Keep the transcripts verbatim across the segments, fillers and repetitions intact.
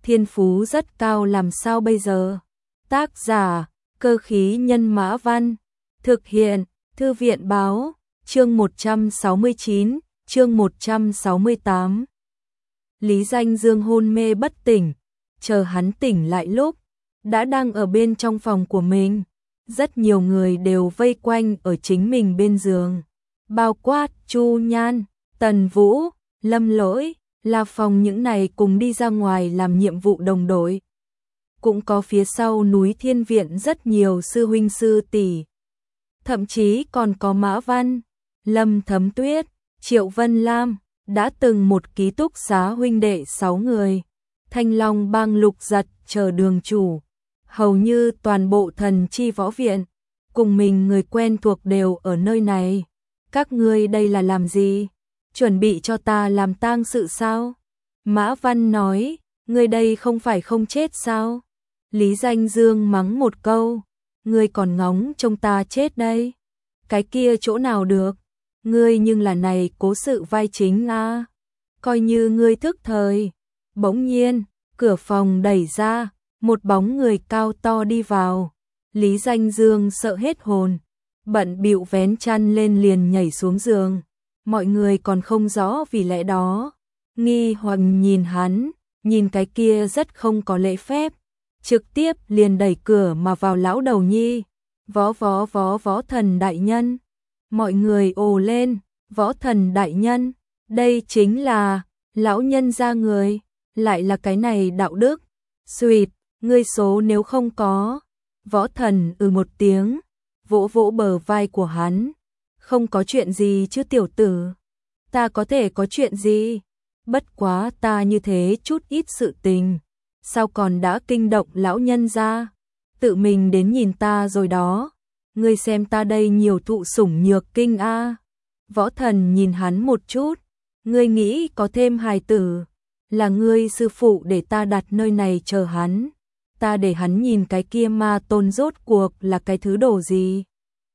thiên phú rất cao làm sao bây giờ? Tác giả, Cơ khí nhân mã văn, thực hiện, Thư viện báo, chương một trăm sáu mươi chín, chương một trăm sáu mươi tám. Lý Danh Dương hôn mê bất tỉnh, chờ hắn tỉnh lại lúc, đã đang ở bên trong phòng của mình. Rất nhiều người đều vây quanh ở chính mình bên giường, bao quát Chu Nhan, Tần Vũ, Lâm Lỗi, La Phong những này cùng đi ra ngoài làm nhiệm vụ đồng đội. Cũng có phía sau núi Thiên Viện rất nhiều sư huynh sư tỷ, thậm chí còn có Mã Văn, Lâm Thấm Tuyết, Triệu Vân Lam, đã từng một ký túc xá huynh đệ sáu người. Thanh Long Bang Lục Giật chờ đường chủ, hầu như toàn bộ Thần Chi Võ Viện, cùng mình người quen thuộc đều ở nơi này. Các ngươi đây là làm gì? Chuẩn bị cho ta làm tang sự sao? Mã Văn nói, ngươi đây không phải không chết sao? Lý Danh Dương mắng một câu, ngươi còn ngóng trông ta chết đây? Cái kia chỗ nào được? Ngươi nhưng là này cố sự vai chính a, coi như ngươi thức thời. Bỗng nhiên, cửa phòng đẩy ra, một bóng người cao to đi vào. Lý Danh Dương sợ hết hồn, bận bịu vén chăn lên liền nhảy xuống giường. Mọi người còn không rõ vì lẽ đó, nghi hoặc nhìn hắn, nhìn cái kia rất không có lễ phép, trực tiếp liền đẩy cửa mà vào. Lão đầu nhi, võ võ võ võ thần đại nhân. Mọi người ồ lên, võ thần đại nhân, đây chính là lão nhân gia người, lại là cái này đạo đức. Xuyệt, ngươi số nếu không có. Võ thần ừ một tiếng, vỗ vỗ bờ vai của hắn. Không có chuyện gì chứ tiểu tử. Ta có thể có chuyện gì? Bất quá ta như thế chút ít sự tình, sao còn đã kinh động lão nhân gia? Tự mình đến nhìn ta rồi đó. Ngươi xem ta đây nhiều thụ sủng nhược kinh a. Võ thần nhìn hắn một chút. Ngươi nghĩ có thêm hài tử, là ngươi sư phụ để ta đặt nơi này chờ hắn. Ta để hắn nhìn cái kia ma tôn rốt cuộc là cái thứ đồ gì.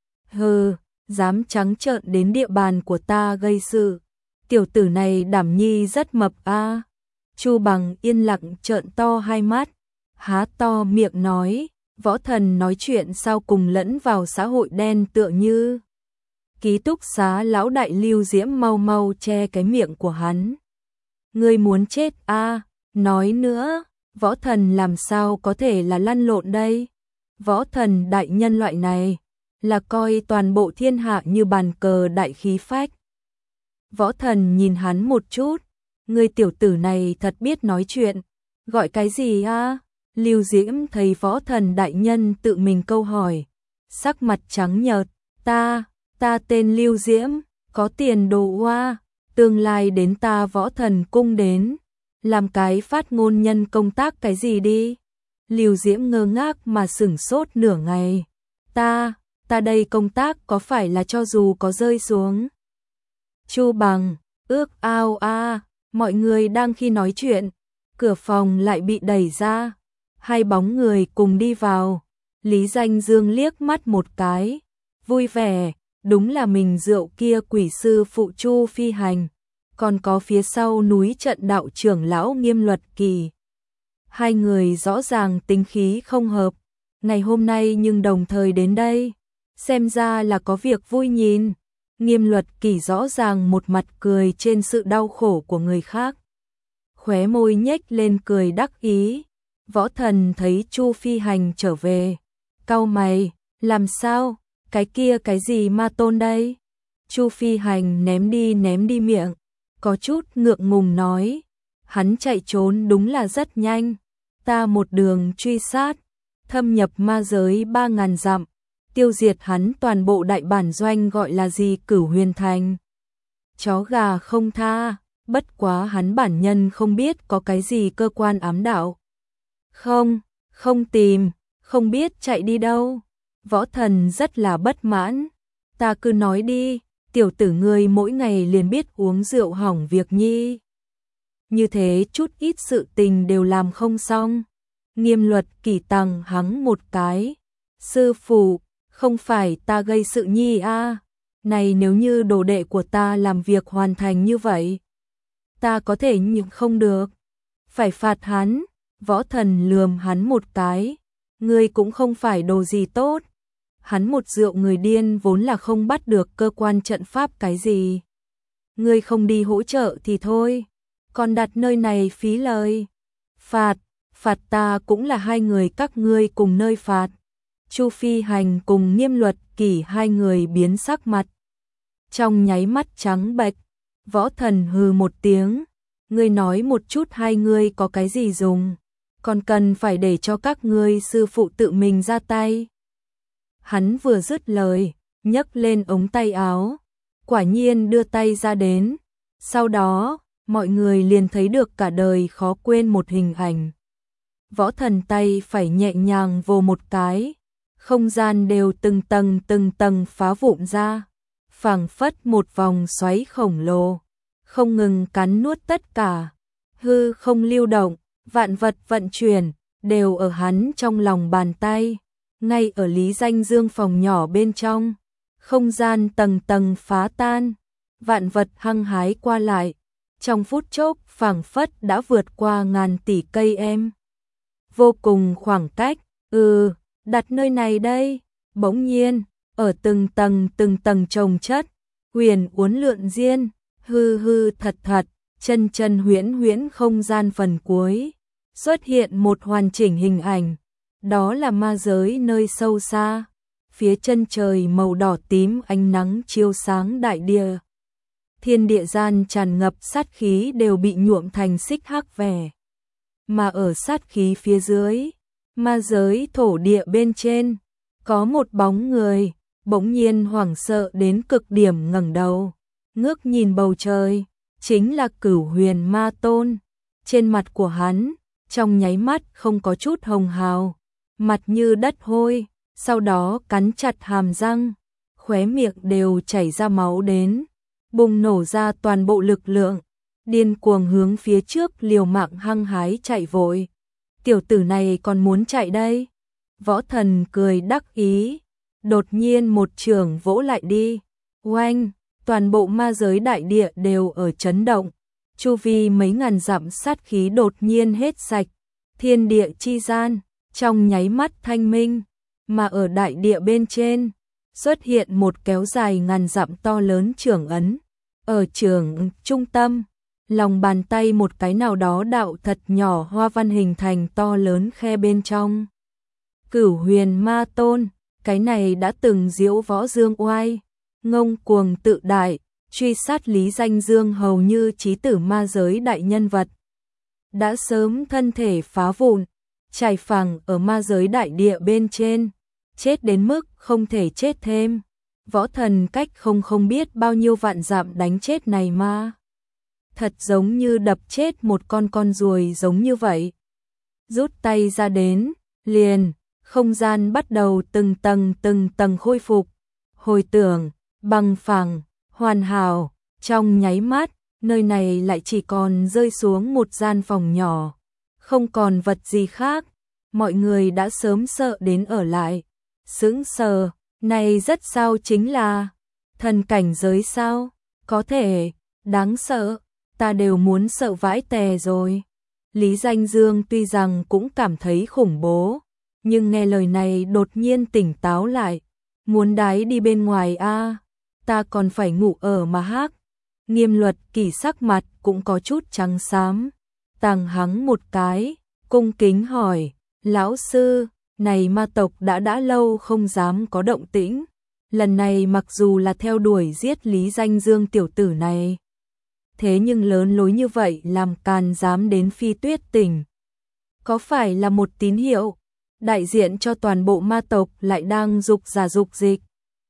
Hừ, dám trắng trợn đến địa bàn của ta gây sự. Tiểu tử này đảm nhi rất mập a. Chu Bằng yên lặng trợn to hai mắt, há to miệng nói, võ thần nói chuyện sao cùng lẫn vào xã hội đen tựa như. Ký túc xá lão đại Lưu Diễm mau mau che cái miệng của hắn. Ngươi muốn chết a? Nói nữa, võ thần làm sao có thể là lăn lộn đây? Võ thần đại nhân loại này, là coi toàn bộ thiên hạ như bàn cờ đại khí phách. Võ thần nhìn hắn một chút, ngươi tiểu tử này thật biết nói chuyện, gọi cái gì a? Lưu Diễm thấy võ thần đại nhân tự mình câu hỏi, sắc mặt trắng nhợt, ta, ta tên Lưu Diễm, có tiền đồ oa, tương lai đến ta võ thần cung đến, làm cái phát ngôn nhân công tác cái gì đi. Lưu Diễm ngơ ngác mà sửng sốt nửa ngày, ta, ta đây công tác có phải là cho dù có rơi xuống. Chu Bằng, ước ao a, mọi người đang khi nói chuyện, cửa phòng lại bị đẩy ra, hai bóng người cùng đi vào. Lý Danh Dương liếc mắt một cái, vui vẻ, đúng là mình rượu kia quỷ sư phụ Chu Phi Hành, còn có phía sau núi trận đạo trưởng lão Nghiêm Luật Kỳ. Hai người rõ ràng tính khí không hợp, ngày hôm nay nhưng đồng thời đến đây, xem ra là có việc vui nhìn. Nghiêm Luật Kỳ rõ ràng một mặt cười trên sự đau khổ của người khác, khóe môi nhếch lên cười đắc ý. Võ thần thấy Chu Phi Hành trở về, cau mày, làm sao, cái kia cái gì ma tôn đây? Chu Phi Hành ném đi ném đi miệng, có chút ngượng ngùng nói, hắn chạy trốn đúng là rất nhanh, ta một đường truy sát, thâm nhập ma giới ba ngàn dặm, tiêu diệt hắn toàn bộ đại bản doanh gọi là gì Cửu Huyền Thành. Chó gà không tha, bất quá hắn bản nhân không biết có cái gì cơ quan ám đạo. Không, không tìm, không biết chạy đi đâu. Võ thần rất là bất mãn, ta cứ nói đi, tiểu tử ngươi mỗi ngày liền biết uống rượu hỏng việc nhi. Như thế chút ít sự tình đều làm không xong. Nghiêm Luật Kỳ tằng hắng một cái, sư phụ, không phải ta gây sự nhi a, này nếu như đồ đệ của ta làm việc hoàn thành như vậy, ta có thể nhưng không được, phải phạt hắn. Võ Thần lườm hắn một cái, ngươi cũng không phải đồ gì tốt. Hắn một rượu người điên vốn là không bắt được cơ quan trận pháp cái gì. Ngươi không đi hỗ trợ thì thôi, còn đặt nơi này phí lời. Phạt, phạt ta cũng là hai người các ngươi cùng nơi phạt. Chu Phi Hành cùng Nghiêm Luật Kỷ hai người biến sắc mặt. Trong nháy mắt trắng bệch, Võ Thần hừ một tiếng, ngươi nói một chút hai ngươi có cái gì dùng, còn cần phải để cho các ngươi sư phụ tự mình ra tay. Hắn vừa dứt lời, nhấc lên ống tay áo, quả nhiên đưa tay ra đến. Sau đó, mọi người liền thấy được cả đời khó quên một hình ảnh. Võ Thần tay phải nhẹ nhàng vồ một cái, không gian đều từng tầng từng tầng phá vụn ra, phảng phất một vòng xoáy khổng lồ, không ngừng cắn nuốt tất cả. Hư không lưu động, vạn vật vận chuyển, đều ở hắn trong lòng bàn tay. Ngay ở Lý Danh Dương phòng nhỏ bên trong, không gian tầng tầng phá tan, vạn vật hăng hái qua lại, trong phút chốc phảng phất đã vượt qua ngàn tỷ cây em. Vô cùng khoảng cách, ừ, đặt nơi này đây, bỗng nhiên, ở từng tầng từng tầng chồng chất, huyền uốn lượn diên, hư hư thật thật, chân chân huyễn huyễn không gian phần cuối, xuất hiện một hoàn chỉnh hình ảnh. Đó là ma giới nơi sâu xa, phía chân trời màu đỏ tím ánh nắng chiếu sáng đại địa. Thiên địa gian tràn ngập sát khí đều bị nhuộm thành xích hắc vẻ. Mà ở sát khí phía dưới, ma giới thổ địa bên trên, có một bóng người, bỗng nhiên hoảng sợ đến cực điểm ngẩng đầu, ngước nhìn bầu trời, chính là Cửu Huyền Ma Tôn. Trên mặt của hắn, trong nháy mắt không có chút hồng hào, mặt như đất hôi, sau đó cắn chặt hàm răng, khóe miệng đều chảy ra máu đến, bùng nổ ra toàn bộ lực lượng, điên cuồng hướng phía trước liều mạng hăng hái chạy vội. Tiểu tử này còn muốn chạy đây? Võ Thần cười đắc ý, đột nhiên một trường vỗ lại đi, oanh, toàn bộ ma giới đại địa đều ở chấn động, chu vi mấy ngàn dặm sát khí đột nhiên hết sạch, thiên địa chi gian trong nháy mắt thanh minh, mà ở đại địa bên trên xuất hiện một kéo dài ngàn dặm to lớn trưởng ấn. Ở trường trung tâm, lòng bàn tay một cái nào đó đạo thật nhỏ hoa văn hình thành to lớn khe bên trong. Cửu Huyền Ma Tôn, cái này đã từng diễu võ dương oai, ngông cuồng tự đại, truy sát Lý Danh Dương hầu như chí tử ma giới đại nhân vật. Đã sớm thân thể phá vụn, trải phẳng ở ma giới đại địa bên trên, chết đến mức không thể chết thêm. Võ Thần cách không không biết bao nhiêu vạn dặm đánh chết này ma. Thật giống như đập chết một con con ruồi giống như vậy. Rút tay ra đến, liền, không gian bắt đầu từng tầng từng tầng khôi phục, hồi tưởng, bằng phẳng, hoàn hảo, trong nháy mắt, nơi này lại chỉ còn rơi xuống một gian phòng nhỏ, không còn vật gì khác, mọi người đã sớm sợ đến ở lại, sững sờ, này rất sao chính là, thần cảnh giới sao, có thể, đáng sợ, ta đều muốn sợ vãi tè rồi. Lý Danh Dương tuy rằng cũng cảm thấy khủng bố, nhưng nghe lời này đột nhiên tỉnh táo lại, muốn đái đi bên ngoài a, ta còn phải ngủ ở mà hắc. Nghiêm Luật Kỷ sắc mặt cũng có chút trắng xám, tàng hắng một cái, cung kính hỏi, lão sư, này ma tộc đã đã lâu không dám có động tĩnh, lần này mặc dù là theo đuổi giết Lý Danh Dương tiểu tử này, thế nhưng lớn lối như vậy làm càn dám đến Phi Tuyết Tỉnh, có phải là một tín hiệu đại diện cho toàn bộ ma tộc lại đang dục giả dục dịch?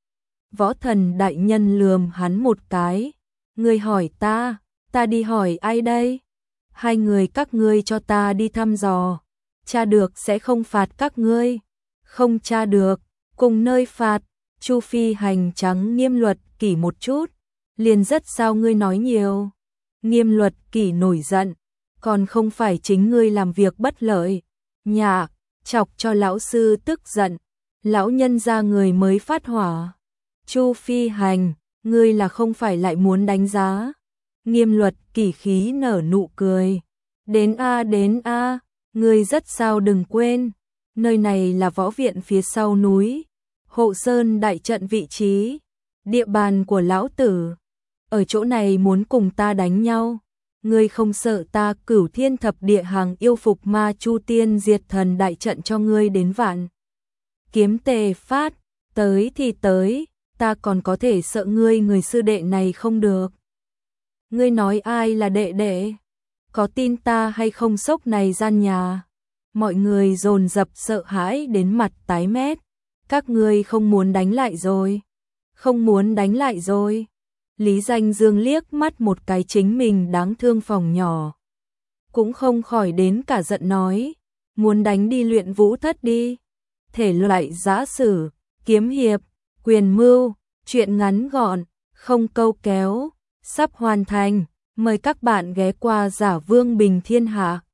Võ Thần đại nhân lườm hắn một cái, ngươi hỏi ta, ta đi hỏi ai đây? Hai người các ngươi cho ta đi thăm dò, tra được sẽ không phạt các ngươi, không tra được, cùng nơi phạt. Chu Phi Hành trắng Nghiêm Luật Kỷ một chút, liền rất sao ngươi nói nhiều. Nghiêm Luật Kỷ nổi giận, còn không phải chính ngươi làm việc bất lợi, nhạ, chọc cho lão sư tức giận, lão nhân ra người mới phát hỏa. Chu Phi Hành, ngươi là không phải lại muốn đánh giá? Nghiêm Luật Kỷ khí nở nụ cười, đến a đến a, Ngươi rất sao đừng quên, nơi này là võ viện phía sau núi, Hộ Sơn đại trận vị trí, địa bàn của lão tử. Ở chỗ này muốn cùng ta đánh nhau, ngươi không sợ ta Cửu Thiên thập địa hàng yêu phục ma chu tiên diệt thần đại trận cho ngươi đến vạn. Kiếm tề phát, tới thì tới, ta còn có thể sợ ngươi người sư đệ này không được. Ngươi nói ai là đệ đệ? Có tin ta hay không sốc này gian nhà? Mọi người dồn dập sợ hãi đến mặt tái mét. Các ngươi không muốn đánh lại rồi. Không muốn đánh lại rồi. Lý Danh Dương liếc mắt một cái chính mình đáng thương phòng nhỏ. Cũng không khỏi đến cả giận nói. Muốn đánh đi luyện vũ thất đi. Thể loại giã sử, kiếm hiệp, quyền mưu, chuyện ngắn gọn, không câu kéo, sắp hoàn thành. Mời các bạn ghé qua Giả Vương Bình Thiên Hạ.